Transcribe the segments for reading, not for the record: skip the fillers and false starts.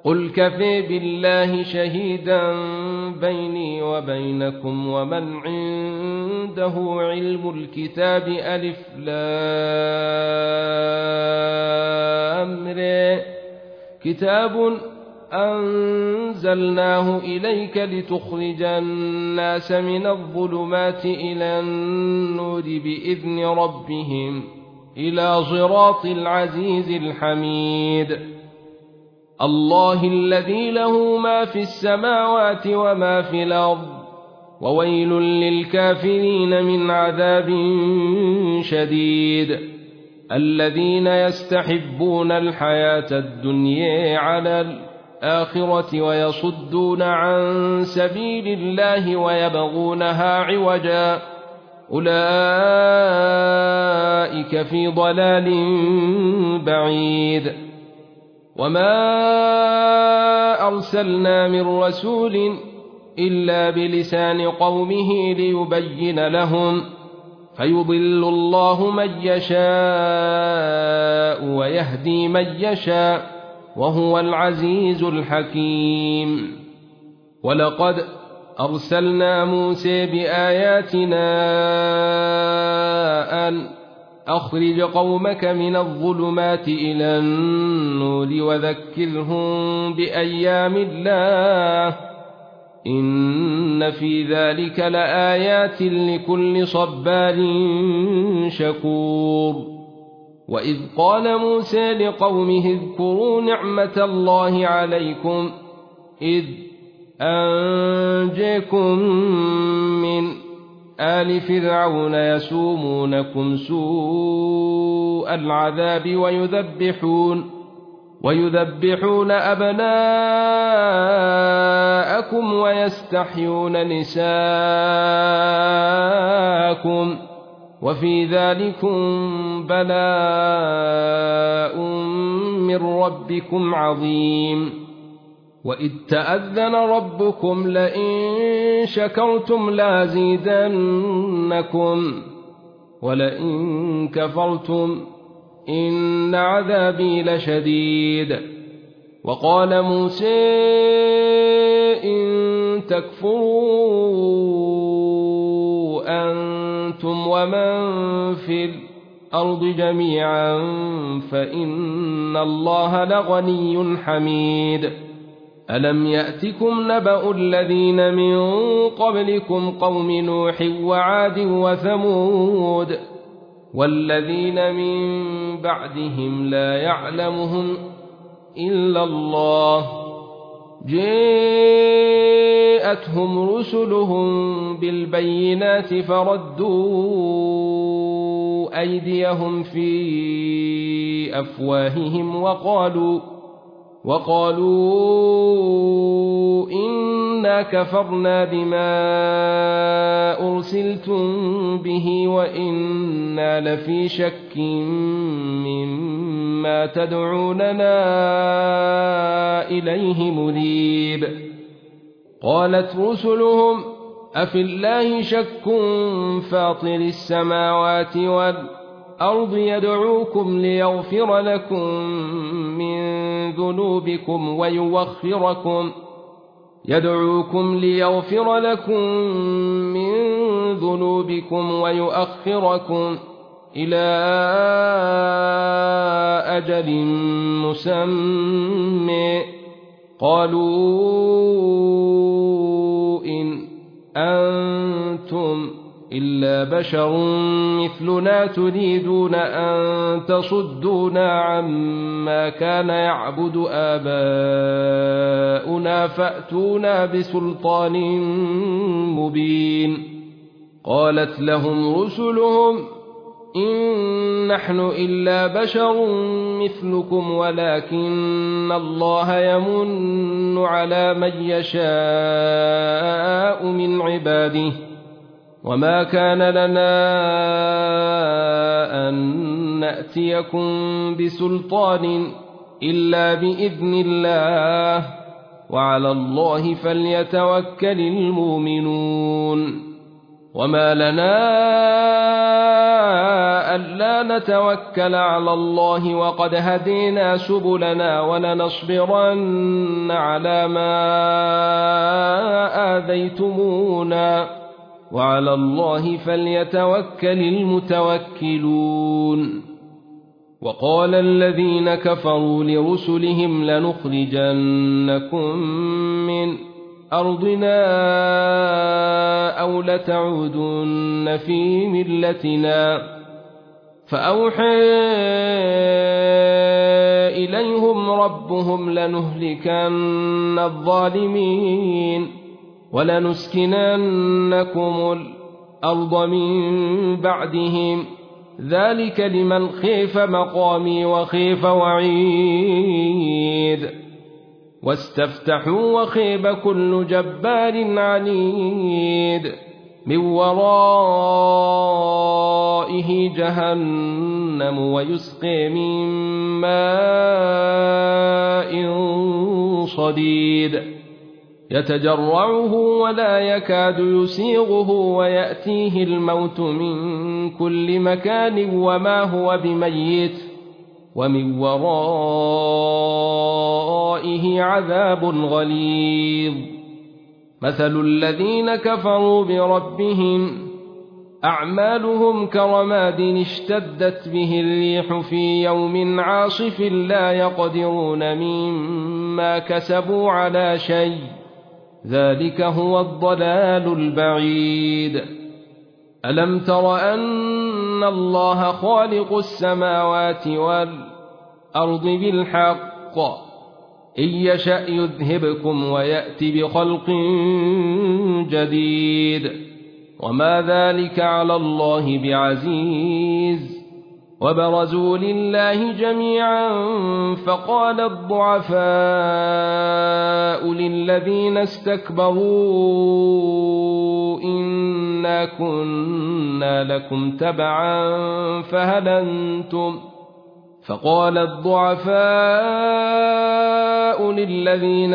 قل كفى بالله شهيدا بيني وبينكم ومن عنده علم الكتاب ألف لام ر كتاب أنزلناه إليك لتخرج الناس من الظلمات إلى النور بإذن ربهم إلى صراط العزيز الحميد الله الذي له ما في السماوات وما في الأرض وويل للكافرين من عذاب شديد الذين يستحبون الحياة الدنيا على الآخرة ويصدون عن سبيل الله ويبغونها عوجا أولئك في ضلال بعيد وما أرسلنا من رسول إلا بلسان قومه ليبين لهم فيضل الله من يشاء ويهدي من يشاء وهو العزيز الحكيم ولقد أرسلنا موسى بآياتنا أن أخرج قومك من الظلمات إلى النور وذكرهم بأيام الله إن في ذلك لآيات لكل صبار شكور وإذ قال موسى لقومه اذكروا نعمة الله عليكم إذ أنجاكم من آل فرعون يسومونكم سوء العذاب ويذبحون أبناءكم ويستحيون نساءكم وفي ذلكم بلاء من ربكم عظيم وإذ تأذن ربكم لئن شكرتم لازيدنكم ولئن كفرتم إن عذابي لشديد وقال موسى إن تكفروا أنتم ومن في الأرض جميعا فإن الله لغني حميد ألم يأتكم نبأ الذين من قبلكم قوم نوح وعاد وثمود والذين من بعدهم لا يعلمهم إلا الله جاءتهم رسلهم بالبينات فردوا أيديهم في أفواههم وقالوا إنا كفرنا بما أرسلتم به وإنا لفي شك مما تدعوننا إليه مريب قالت رسلهم أفي الله شك فاطر السماوات والأرض يدعوكم ليغفر لكم من ذنوبكم ويؤخركم إلى أجل مسمى قالوا إن أنتم إلا بشر مثلنا تريدون أن تصدونا عما كان يعبد آباؤنا فأتونا بسلطان مبين قالت لهم رسلهم إن نحن إلا بشر مثلكم ولكن الله يمن على من يشاء من عباده وما كان لنا أن نأتيكم بسلطان إلا بإذن الله وعلى الله فليتوكل المؤمنون وما لنا ألا نتوكل على الله وقد هدينا سبلنا ولنصبرن على ما آذيتمونا وعلى الله فليتوكل المتوكلون. وقال الذين كفروا لرسلهم لنخرجنكم من أرضنا أو لتعودن في ملتنا فأوحى إليهم ربهم لنهلكن الظالمين ولنسكننكم الأرض من بعدهم ذلك لمن خيف مقامي وخيف وعيد. واستفتحوا وخيب كل جبار عنيد من ورائه جهنم ويسقي من ماء صديد يتجرعه ولا يكاد يسيغه ويأتيه الموت من كل مكان وما هو بميت ومن ورائه عذاب غليظ. مثل الذين كفروا بربهم أعمالهم كرماد اشتدت به الريح في يوم عاصف لا يقدرون مما كسبوا على شيء ذلك هو الضلال البعيد. ألم تر أن الله خالق السماوات والأرض بالحق إن يشأ يذهبكم ويأت بخلق جديد وما ذلك على الله بعزيز. وبرزوا لله جميعا فقال الضعفاء للذين استكبروا إنا كنا لكم تبعا فقال الضعفاء للذين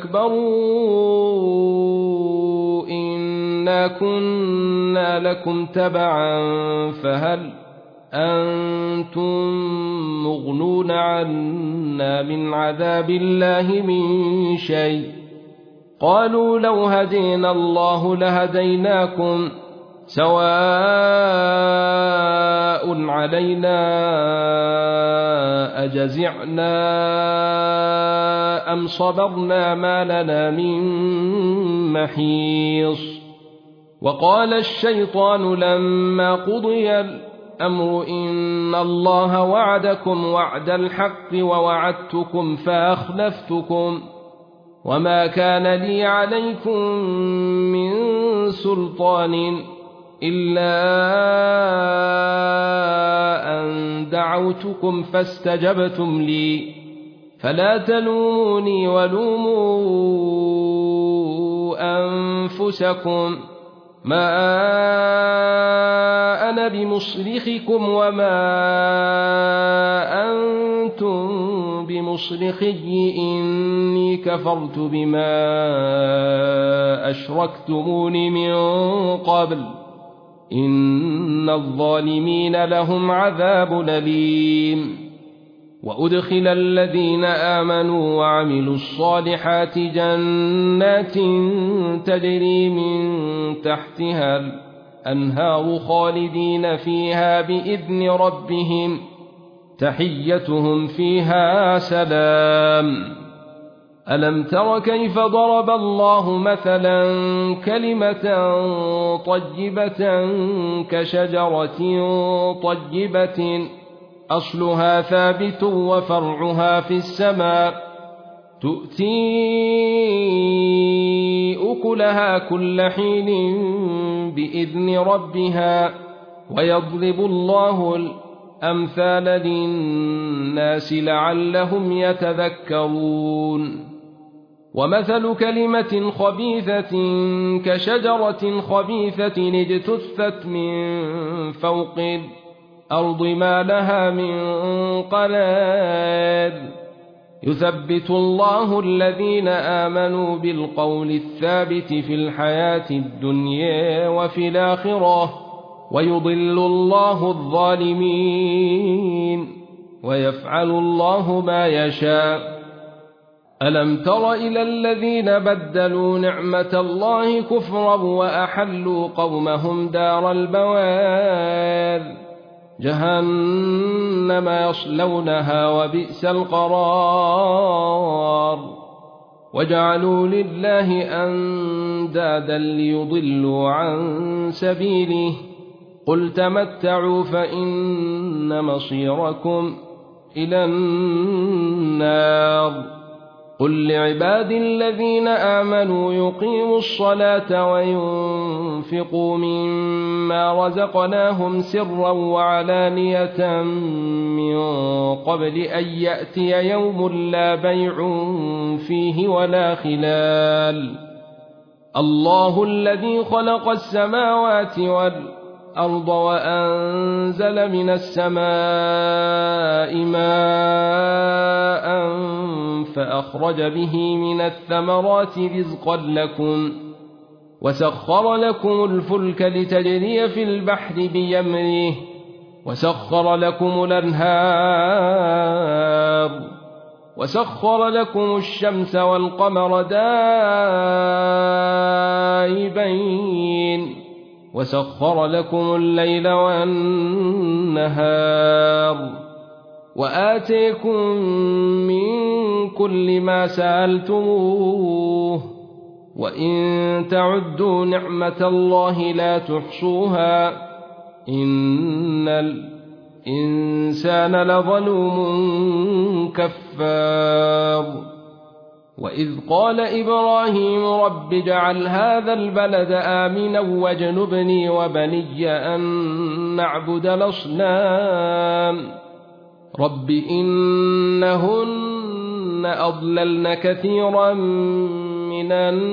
استكبروا إنا كنا لكم تبعا فهل أنتم مغنون عنا من عذاب الله من شيء قالوا لو هدينا الله لهديناكم سواء علينا أجزعنا أم صبرنا ما لنا من محيص. وقال الشيطان لما قضي الأمر إن الله وعدكم وعد الحق ووعدتكم فأخلفتكم وما كان لي عليكم من سلطان إلا أن دعوتكم فاستجبتم لي فلا تلوموني ولوموا أنفسكم ما أنا بمصرخكم وما أنتم بمصرخي إني كفرت بما أشركتمون من قبل إن الظالمين لهم عذاب أليم. وأدخل الذين آمنوا وعملوا الصالحات جنات تجري من تحتها الأنهار خالدين فيها بإذن ربهم تحيتهم فيها سلام. ألم تر كيف ضرب الله مثلا كلمة طيبة كشجرة طيبة أصلها ثابت وفرعها في السماء تؤتي أكلها كل حين بإذن ربها ويضرب الله الأمثال للناس لعلهم يتذكرون. ومثل كلمة خبيثة كشجرة خبيثة اجتثت من فوق الأرض ما لها من قرار يثبت الله الذين آمنوا بالقول الثابت في الحياة الدنيا وفي الآخرة ويضل الله الظالمين ويفعل الله ما يشاء. ألم تر إلى الذين بدلوا نعمة الله كفرا وأحلوا قومهم دار البوار جهنم يصلونها وبئس القرار وجعلوا لله أندادا ليضلوا عن سبيله قل تمتعوا فإن مصيركم إلى النار قل لعبادي الذين آمنوا يقيموا الصلاة وينفقوا مما رزقناهم سرا وعلانية من قبل أن يأتي يوم لا بيع فيه ولا خلال الله الذي خلق السماوات والأرض وأنزل من السماء ماء فأخرج به من الثمرات رزقا لكم وسخر لكم الفلك لتجري في البحر بأمره وسخر لكم الأنهار وسخر لكم الشمس والقمر دائبين وسخر لكم الليل والنهار وآتيكم من كل ما سألتموه وإن تعدوا نعمة الله لا تحصوها إن الإنسان لظلوم كفار وإذ قال إبراهيم رب اجعل هذا البلد آمنا واجنبني وبني أن نعبد الأصنام رب إنهن أضللن كثيرا من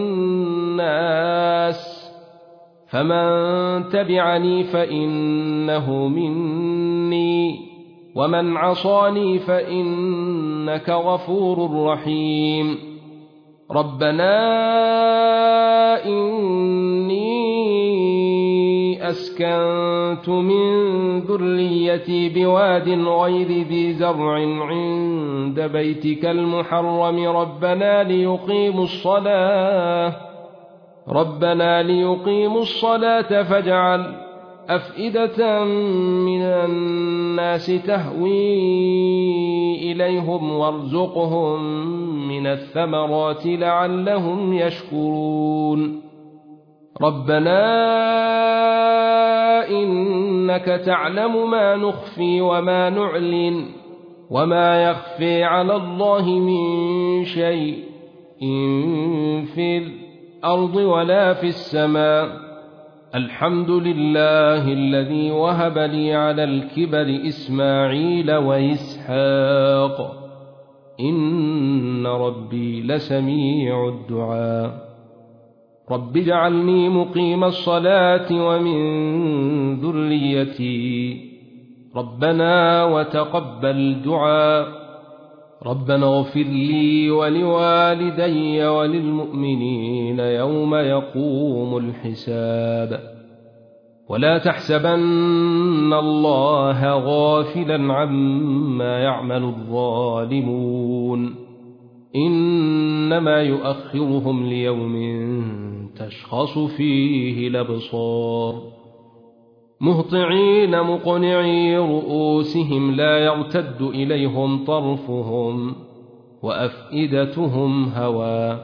الناس فمن تبعني فإنه مني ومن عصاني فإنك غفور رحيم ربنا إني أسكنت من ذريتي بواد غير ذي زرع عند بيتك المحرم ربنا ليقيموا الصلاة فاجعل أفئدة من الناس تهوي إليهم وارزقهم من الثمرات لعلهم يشكرون ربنا إنك تعلم ما نخفي وما نعلن وما يخفي على الله من شيء إن في الأرض ولا في السماء الحمد لله الذي وهب لي على الكبر إسماعيل وإسحاق إن ربي لسميع الدعاء رب اجعلني مقيم الصلاة ومن ذريتي ربنا وتقبل دعاء ربنا اغفر لي ولوالدي وللمؤمنين يوم يقوم الحساب ولا تحسبن الله غافلا عما يعمل الظالمون إنما يؤخرهم ليوم تشخص فيه الأبصار مهطعين مقنعي رؤوسهم لا يرتد إليهم طرفهم وأفئدتهم هوى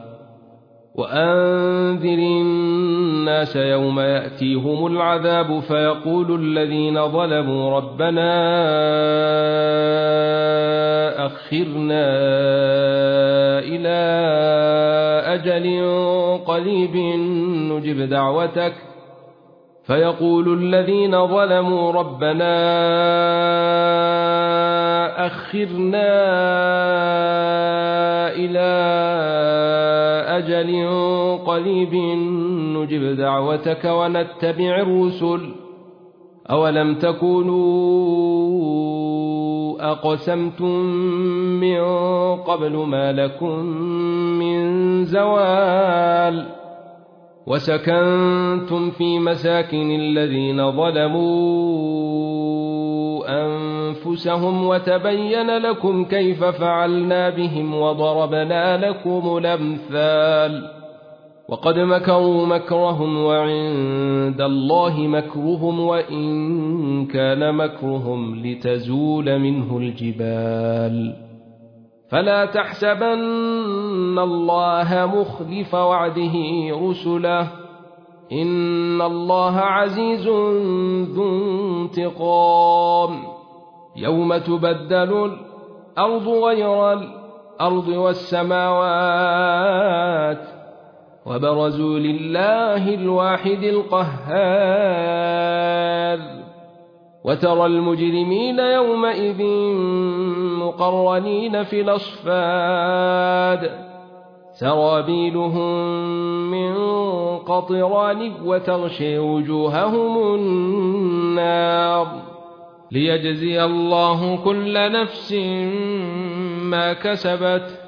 وأنذر الناس يوم يأتيهم العذاب فيقول الذين ظلموا ربنا أخرنا إلى أجل قريب نجب دعوتك فيقول الذين ظلموا ربنا أخرنا إلى أجل قريب نجب دعوتك ونتبع الرسل أولم تكونوا أقسمتم من قبل ما لكم من زوال وسكنتم في مساكن الذين ظلموا أنفسهم وتبين لكم كيف فعلنا بهم وضربنا لكم الأمثال وقد مكروا مكرهم وعند الله مكرهم وإن كان مكرهم لتزول منه الجبال فلا تحسبن الله مخلف وعده رسله إن الله عزيز ذو انتقام يوم تبدل الأرض غير الأرض والسماوات وبرزوا لله الواحد القهار وترى المجرمين يومئذ مقرنين في الأصفاد سرابيلهم من قطران وتغشي وجوههم النار ليجزي الله كل نفس ما كسبت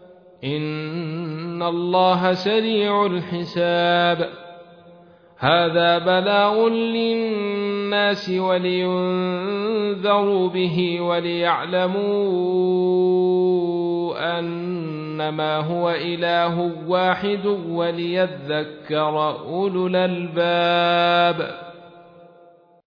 إن الله سريع الحساب هذا بلاغ للناس ولينذروا به وليعلموا أنما هو إله واحد وليذكر أولو الألباب